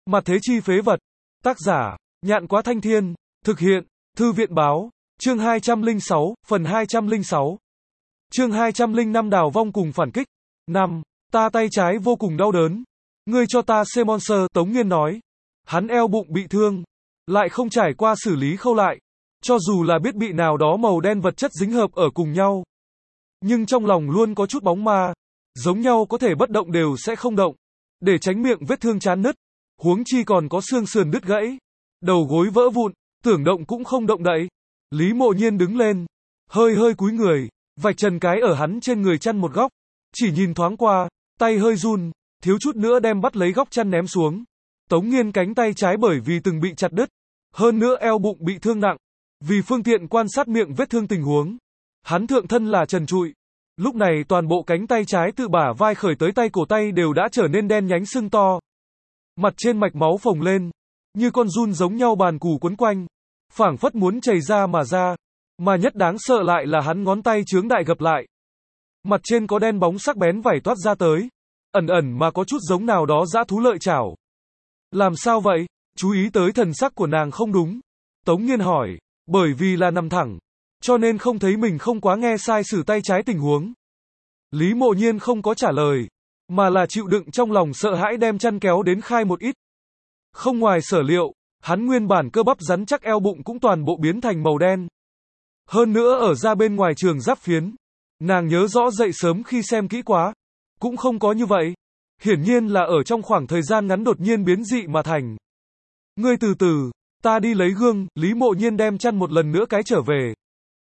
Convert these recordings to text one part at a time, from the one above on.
Mặt thế chi phế vật. Tác giả, Nhạn Quá Thanh Thiên. Thực hiện, Thư viện báo. Chương 206, phần 206. Chương 205 đào vong cùng phản kích. 5. Ta tay trái vô cùng đau đớn. Ngươi cho ta C-Monster, Tống Nghiên nói. Hắn eo bụng bị thương, lại không trải qua xử lý khâu lại. Cho dù là biết bị nào đó màu đen vật chất dính hợp ở cùng nhau, nhưng trong lòng luôn có chút bóng ma. Giống nhau có thể bất động đều sẽ không động, để tránh miệng vết thương chán nứt. Huống chi còn có xương sườn đứt gãy, đầu gối vỡ vụn, tưởng động cũng không động đậy. Lý Mộ Nhiên đứng lên, hơi cúi người, vạch trần cái ở hắn trên người chăn một góc. Chỉ nhìn thoáng qua, tay hơi run, thiếu chút nữa đem bắt lấy góc chăn ném xuống. Tống Nghiên cánh tay trái bởi vì từng bị chặt đứt, hơn nữa eo bụng bị thương nặng. Vì phương tiện quan sát miệng vết thương tình huống, hắn thượng thân là trần trụi. Lúc này toàn bộ cánh tay trái từ bả vai khởi tới tay cổ tay đều đã trở nên đen nhánh sưng to. Mặt trên mạch máu phồng lên, như con giun giống nhau bàn cù quấn quanh, phảng phất muốn chảy ra mà ra. Mà nhất đáng sợ lại là hắn ngón tay chướng đại gập lại. Mặt trên có đen bóng sắc bén vảy toát ra tới, ẩn mà có chút giống nào đó dã thú lợi chảo. Làm sao vậy? Chú ý tới thần sắc của nàng không đúng. Tống Nghiên hỏi, bởi vì là nằm thẳng, cho nên không thấy mình không quá nghe sai sử tay trái tình huống. Lý Mộ Nhiên không có trả lời, mà là chịu đựng trong lòng sợ hãi đem chăn kéo đến khai một ít. Không ngoài sở liệu, hắn nguyên bản cơ bắp rắn chắc eo bụng cũng toàn bộ biến thành màu đen. Hơn nữa ở ra bên ngoài trường giáp phiến, nàng nhớ rõ dậy sớm khi xem kỹ quá, cũng không có như vậy. Hiển nhiên là ở trong khoảng thời gian ngắn đột nhiên biến dị mà thành. Ngươi từ từ, ta đi lấy gương. Lý Mộ Nhiên đem chăn một lần nữa cái trở về.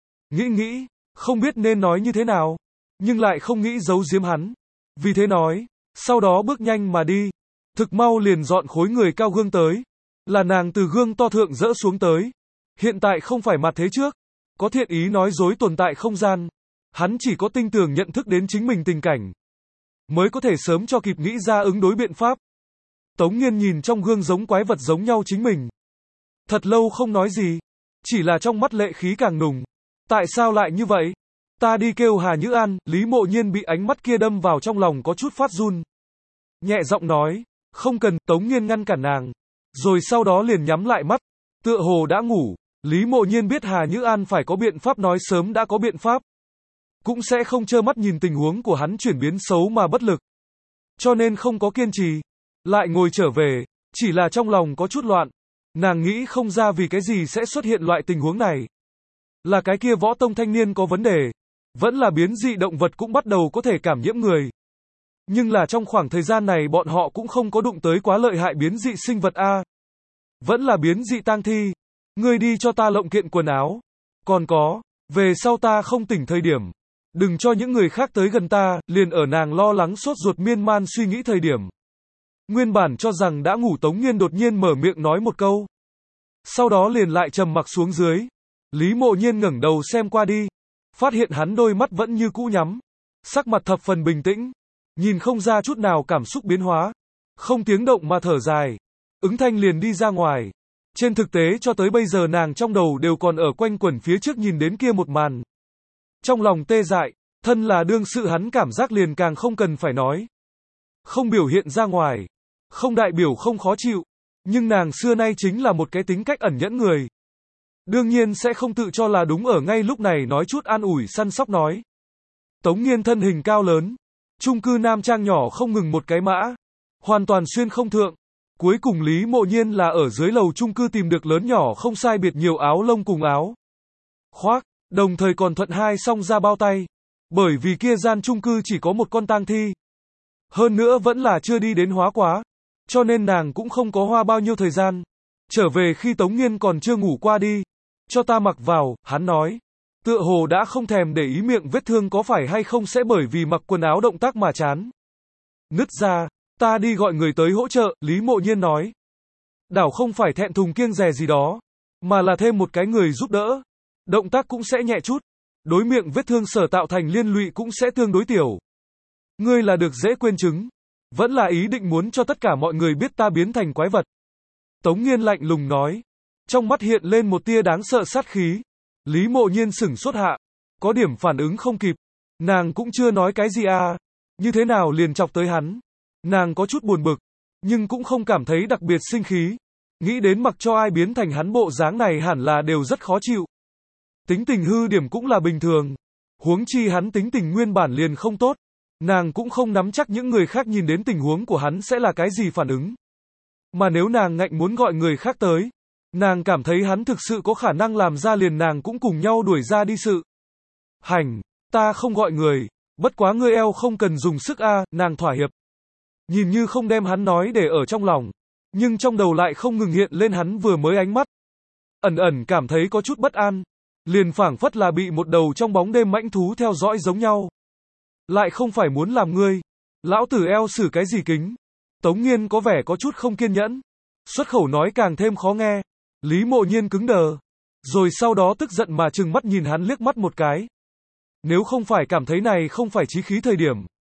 Nghĩ, không biết nên nói như thế nào, nhưng lại không nghĩ giấu giếm hắn. Vì thế nói, sau đó bước nhanh mà đi. Thực mau liền dọn khối người cao gương tới. Là nàng từ gương to thượng dỡ xuống tới. Hiện tại không phải mặt thế trước, có thiện ý nói dối tồn tại không gian. Hắn chỉ có tinh tường nhận thức đến chính mình tình cảnh, mới có thể sớm cho kịp nghĩ ra ứng đối biện pháp. Tống Nghiên nhìn trong gương giống quái vật giống nhau chính mình. Thật lâu không nói gì, chỉ là trong mắt lệ khí càng nùng. Tại sao lại như vậy? Ta đi kêu Hà Nhữ An. Lý Mộ Nhiên bị ánh mắt kia đâm vào trong lòng có chút phát run. Nhẹ giọng nói, không cần. Tống Nghiên ngăn cản nàng, rồi sau đó liền nhắm lại mắt, tựa hồ đã ngủ. Lý Mộ Nhiên biết Hà Nhữ An phải có biện pháp nói sớm đã có biện pháp, cũng sẽ không trơ mắt nhìn tình huống của hắn chuyển biến xấu mà bất lực. Cho nên không có kiên trì, lại ngồi trở về, chỉ là trong lòng có chút loạn. Nàng nghĩ không ra vì cái gì sẽ xuất hiện loại tình huống này. Là cái kia võ tông thanh niên có vấn đề, vẫn là biến dị động vật cũng bắt đầu có thể cảm nhiễm người. Nhưng là trong khoảng thời gian này bọn họ cũng không có đụng tới quá lợi hại biến dị sinh vật a. Vẫn là biến dị tang thi. Ngươi đi cho ta lộng kiện quần áo. Còn có, về sau ta không tỉnh thời điểm, đừng cho những người khác tới gần ta. Liền ở nàng lo lắng sốt ruột miên man suy nghĩ thời điểm, nguyên bản cho rằng đã ngủ Tống Nghiên đột nhiên mở miệng nói một câu, sau đó liền lại trầm mặc xuống dưới. Lý Mộ Nhiên ngẩng đầu xem qua đi, phát hiện hắn đôi mắt vẫn như cũ nhắm, sắc mặt thập phần bình tĩnh, nhìn không ra chút nào cảm xúc biến hóa, không tiếng động mà thở dài. Ứng Thanh liền đi ra ngoài. Trên thực tế cho tới bây giờ nàng trong đầu đều còn ở quanh quẩn phía trước nhìn đến kia một màn. Trong lòng tê dại, thân là đương sự hắn cảm giác liền càng không cần phải nói. Không biểu hiện ra ngoài, không đại biểu không khó chịu, nhưng nàng xưa nay chính là một cái tính cách ẩn nhẫn người. Đương nhiên sẽ không tự cho là đúng ở ngay lúc này nói chút an ủi săn sóc nói. Tống Nghiên thân hình cao lớn, chung cư nam trang nhỏ không ngừng một cái mã, hoàn toàn xuyên không thượng. Cuối cùng Lý Mộ Nhiên là ở dưới lầu chung cư tìm được lớn nhỏ không sai biệt nhiều áo lông cùng áo khoác, đồng thời còn thuận hai song ra bao tay. Bởi vì kia gian chung cư chỉ có một con tang thi, hơn nữa vẫn là chưa đi đến hóa quá, cho nên nàng cũng không có hoa bao nhiêu thời gian. Trở về khi Tống Nghiên còn chưa ngủ qua đi, cho ta mặc vào. Hắn nói, tựa hồ đã không thèm để ý miệng vết thương có phải hay không sẽ bởi vì mặc quần áo động tác mà chán nứt ra. Ta đi gọi người tới hỗ trợ. Lý Mộ Nhiên nói, đảo không phải thẹn thùng kiêng dè gì đó, mà là thêm một cái người giúp đỡ, động tác cũng sẽ nhẹ chút, đối miệng vết thương sở tạo thành liên lụy cũng sẽ tương đối tiểu. Ngươi là được dễ quên chứng, vẫn là ý định muốn cho tất cả mọi người biết ta biến thành quái vật? Tống Nghiên lạnh lùng nói, trong mắt hiện lên một tia đáng sợ sát khí. Lý Mộ Nhiên sửng sốt hạ, có điểm phản ứng không kịp. Nàng cũng chưa nói cái gì à, như thế nào liền chọc tới hắn. Nàng có chút buồn bực, nhưng cũng không cảm thấy đặc biệt sinh khí. Nghĩ đến mặc cho ai biến thành hắn bộ dáng này hẳn là đều rất khó chịu. Tính tình hư điểm cũng là bình thường. Huống chi hắn tính tình nguyên bản liền không tốt. Nàng cũng không nắm chắc những người khác nhìn đến tình huống của hắn sẽ là cái gì phản ứng. Mà nếu nàng ngạnh muốn gọi người khác tới, nàng cảm thấy hắn thực sự có khả năng làm ra liền nàng cũng cùng nhau đuổi ra đi sự. Hành, ta không gọi người, bất quá ngươi eo không cần dùng sức a, nàng thỏa hiệp. Nhìn như không đem hắn nói để ở trong lòng, nhưng trong đầu lại không ngừng hiện lên hắn vừa mới ánh mắt. Ẩn ẩn cảm thấy có chút bất an, liền phảng phất là bị một đầu trong bóng đêm mãnh thú theo dõi giống nhau. Lại không phải muốn làm ngươi, lão tử eo xử cái gì kính. Tống Nghiên có vẻ có chút không kiên nhẫn, xuất khẩu nói càng thêm khó nghe. Lý Mộ Nhiên cứng đờ, rồi sau đó tức giận mà trừng mắt nhìn hắn liếc mắt một cái. Nếu không phải cảm thấy này không phải chí khí thời điểm,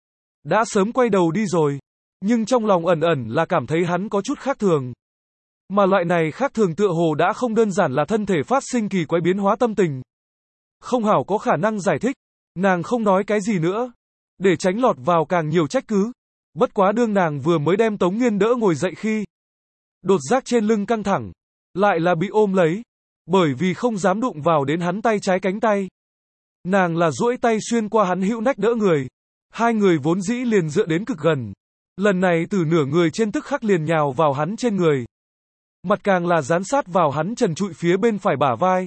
đã sớm quay đầu đi rồi, nhưng trong lòng ẩn ẩn là cảm thấy hắn có chút khác thường. Mà loại này khác thường tựa hồ đã không đơn giản là thân thể phát sinh kỳ quái biến hóa tâm tình. Không hảo có khả năng giải thích, nàng không nói cái gì nữa, để tránh lọt vào càng nhiều trách cứ. Bất quá đương nàng vừa mới đem Tống Nghiên đỡ ngồi dậy khi, đột giác trên lưng căng thẳng, lại là bị ôm lấy, bởi vì không dám đụng vào đến hắn tay trái cánh tay. Nàng là duỗi tay xuyên qua hắn hữu nách đỡ người, hai người vốn dĩ liền dựa đến cực gần. Lần này từ nửa người trên tức khắc liền nhào vào hắn trên người. Mặt càng là dán sát vào hắn trần trụi phía bên phải bả vai.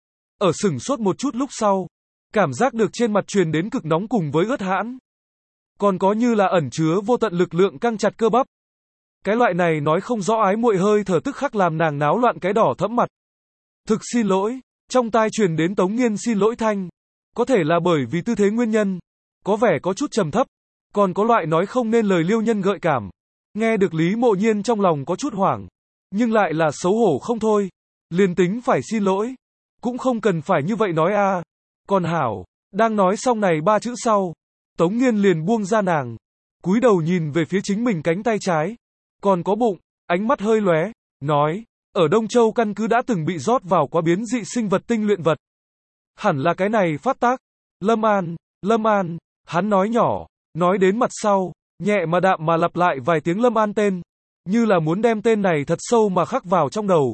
Ở sửng sốt một chút lúc sau, cảm giác được trên mặt truyền đến cực nóng cùng với ướt hãn. Còn có như là ẩn chứa vô tận lực lượng căng chặt cơ bắp. Cái loại này nói không rõ ái muội hơi thở tức khắc làm nàng náo loạn cái đỏ thẫm mặt. Thực xin lỗi, trong tai truyền đến Tống Nghiên xin lỗi thanh. Có thể là bởi vì tư thế nguyên nhân, có vẻ có chút trầm thấp, còn có loại nói không nên lời liêu nhân gợi cảm. Nghe được Lý Mộ Nhiên trong lòng có chút hoảng, nhưng lại là xấu hổ không thôi. Liền tính phải xin lỗi, cũng không cần phải như vậy nói a. Còn hảo, đang nói xong này ba chữ sau, Tống Nghiên liền buông ra nàng, cúi đầu nhìn về phía chính mình cánh tay trái, còn có bụng, ánh mắt hơi lóe, nói, ở Đông Châu căn cứ đã từng bị rót vào quá biến dị sinh vật tinh luyện vật. Hẳn là cái này phát tác. Lâm An, hắn nói nhỏ, nói đến mặt sau, nhẹ mà đạm mà lặp lại vài tiếng Lâm An tên, như là muốn đem tên này thật sâu mà khắc vào trong đầu.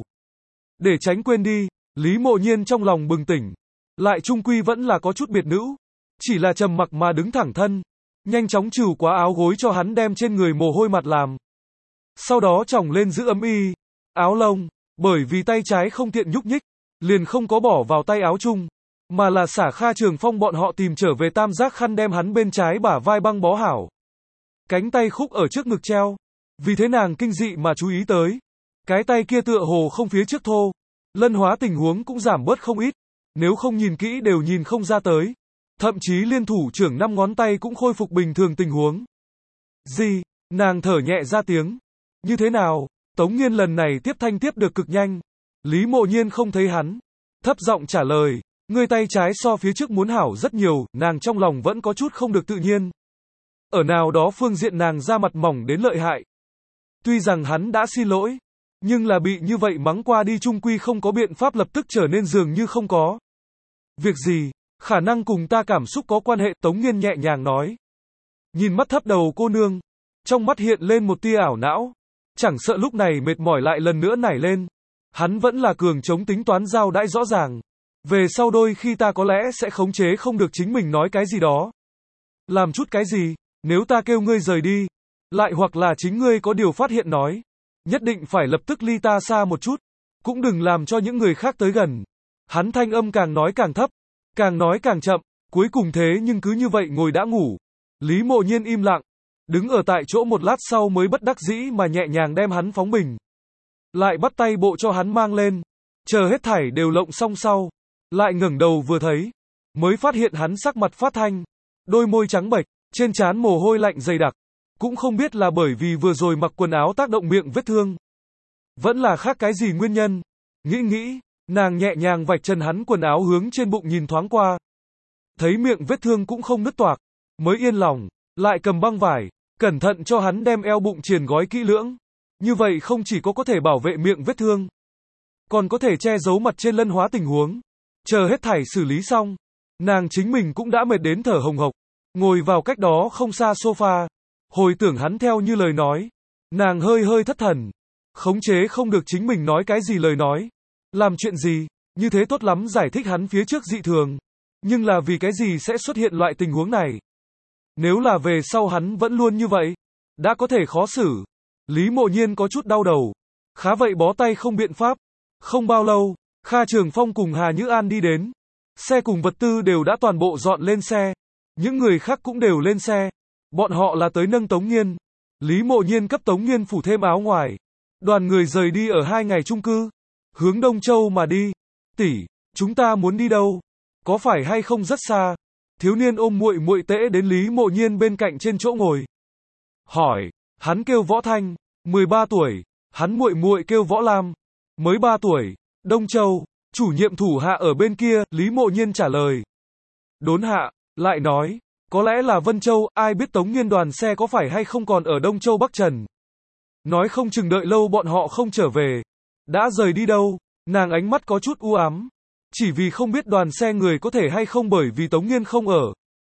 Để tránh quên đi, Lý Mộ Nhiên trong lòng bừng tỉnh, lại trung quy vẫn là có chút biệt nữ, chỉ là trầm mặc mà đứng thẳng thân, nhanh chóng trừ quá áo gối cho hắn đem trên người mồ hôi mặt làm. Sau đó chồng lên giữ ấm y, áo lông, bởi vì tay trái không tiện nhúc nhích, liền không có bỏ vào tay áo chung, mà là xả Kha Trường Phong bọn họ tìm trở về tam giác khăn đem hắn bên trái bả vai băng bó hảo. Cánh tay khúc ở trước ngực treo, vì thế nàng kinh dị mà chú ý tới. Cái tay kia tựa hồ không phía trước thô, lân hóa tình huống cũng giảm bớt không ít, nếu không nhìn kỹ đều nhìn không ra tới. Thậm chí liên thủ trưởng 5 ngón tay cũng khôi phục bình thường tình huống. Gì? Nàng thở nhẹ ra tiếng. Như thế nào? Tống Nghiên lần này tiếp thanh tiếp được cực nhanh. Lý Mộ Nhiên không thấy hắn, thấp giọng trả lời, ngươi tay trái so phía trước muốn hảo rất nhiều, nàng trong lòng vẫn có chút không được tự nhiên. Ở nào đó phương diện nàng ra mặt mỏng đến lợi hại. Tuy rằng hắn đã xin lỗi, nhưng là bị như vậy mắng qua đi chung quy không có biện pháp lập tức trở nên dường như không có. Việc gì? Khả năng cùng ta cảm xúc có quan hệ, Tống Nghiên nhẹ nhàng nói. Nhìn mắt thấp đầu cô nương, trong mắt hiện lên một tia ảo não, chẳng sợ lúc này mệt mỏi lại lần nữa nảy lên. Hắn vẫn là cường chống tính toán giao đãi rõ ràng. Về sau đôi khi ta có lẽ sẽ khống chế không được chính mình nói cái gì đó. Làm chút cái gì, nếu ta kêu ngươi rời đi, lại hoặc là chính ngươi có điều phát hiện nói, nhất định phải lập tức ly ta xa một chút, cũng đừng làm cho những người khác tới gần. Hắn thanh âm càng nói càng thấp, càng nói càng chậm, cuối cùng thế nhưng cứ như vậy ngồi đã ngủ. Lý Mộ Nhiên im lặng, đứng ở tại chỗ một lát sau mới bất đắc dĩ mà nhẹ nhàng đem hắn phóng bình. Lại bắt tay bộ cho hắn mang lên, chờ hết thảy đều lộng xong sau, lại ngẩng đầu vừa thấy, mới phát hiện hắn sắc mặt phát thanh, đôi môi trắng bệch, trên trán mồ hôi lạnh dày đặc, cũng không biết là bởi vì vừa rồi mặc quần áo tác động miệng vết thương, vẫn là khác cái gì nguyên nhân. Nghĩ, nàng nhẹ nhàng vạch chân hắn quần áo hướng trên bụng nhìn thoáng qua, thấy miệng vết thương cũng không nứt toạc, mới yên lòng, lại cầm băng vải, cẩn thận cho hắn đem eo bụng triền gói kỹ lưỡng. Như vậy không chỉ có thể bảo vệ miệng vết thương, còn có thể che giấu mặt trên lân hóa tình huống. Chờ hết thảy xử lý xong, nàng chính mình cũng đã mệt đến thở hồng hộc, ngồi vào cách đó không xa sofa, hồi tưởng hắn theo như lời nói, Nàng hơi hơi thất thần, khống chế không được chính mình nói cái gì lời nói. Làm chuyện gì, như thế tốt lắm giải thích hắn phía trước dị thường. Nhưng là vì cái gì sẽ xuất hiện loại tình huống này? Nếu là về sau hắn vẫn luôn như vậy, đã có thể khó xử. Lý Mộ Nhiên có chút đau đầu. Khá vậy bó tay không biện pháp. Không bao lâu, Kha Trường Phong cùng Hà Nhữ An đi đến. Xe cùng vật tư đều đã toàn bộ dọn lên xe. Những người khác cũng đều lên xe. Bọn họ là tới nâng Tống Nghiên. Lý Mộ Nhiên cấp Tống Nghiên phủ thêm áo ngoài. Đoàn người rời đi ở 2 ngày chung cư. Hướng Đông Châu mà đi. Tỷ, chúng ta muốn đi đâu? Có phải hay không rất xa? Thiếu niên ôm muội muội tễ đến Lý Mộ Nhiên bên cạnh trên chỗ ngồi. Hỏi, hắn kêu Võ Thanh, 13 tuổi, hắn muội muội kêu Võ Lam, mới 3 tuổi, Đông Châu, chủ nhiệm thủ hạ ở bên kia, Lý Mộ Nhiên trả lời. Đốn hạ, lại nói, có lẽ là Vân Châu, ai biết Tống Nghiên đoàn xe có phải hay không còn ở Đông Châu Bắc Trần. Nói không chừng đợi lâu bọn họ không trở về. Đã rời đi đâu, nàng ánh mắt có chút u ám. Chỉ vì không biết đoàn xe người có thể hay không bởi vì Tống Nghiên không ở.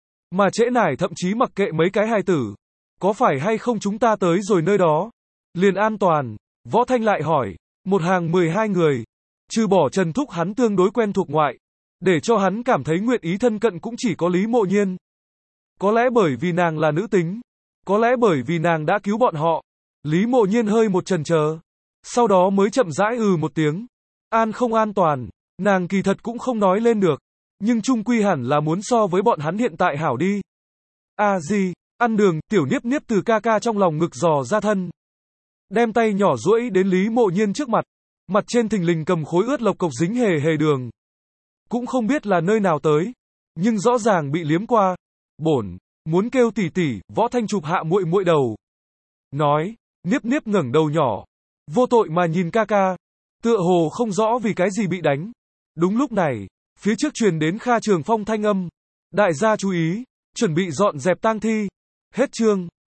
Mà trễ nải thậm chí mặc kệ mấy cái hài tử. Có phải hay không chúng ta tới rồi nơi đó? Liền an toàn. Võ Thanh lại hỏi. Một hàng 12 người. Trừ bỏ Trần Thúc hắn tương đối quen thuộc ngoại. Để cho hắn cảm thấy nguyện ý thân cận cũng chỉ có Lý Mộ Nhiên. Có lẽ bởi vì nàng là nữ tính. Có lẽ bởi vì nàng đã cứu bọn họ. Lý Mộ Nhiên hơi một chần chờ. Sau đó mới chậm rãi một tiếng. An không an toàn. Nàng kỳ thật cũng không nói lên được. Nhưng chung quy hẳn là muốn so với bọn hắn hiện tại hảo đi. Gì, ăn đường, tiểu Niếp Niếp từ ca ca trong lòng ngực dò ra thân. Đem tay nhỏ duỗi đến Lý Mộ Nhiên trước mặt. Mặt trên thình lình cầm khối ướt lộc cộc dính hề hề đường. Cũng không biết là nơi nào tới. Nhưng rõ ràng bị liếm qua. Bổn, muốn kêu tỷ tỷ, Võ Thanh chụp hạ muội muội đầu. Nói, Niếp Niếp ngẩng đầu nhỏ. Vô tội mà nhìn ca ca. Tựa hồ không rõ vì cái gì bị đánh. Đúng lúc này, phía trước truyền đến Kha Trường Phong thanh âm. Đại gia chú ý, chuẩn bị dọn dẹp tang thi. Hết chương.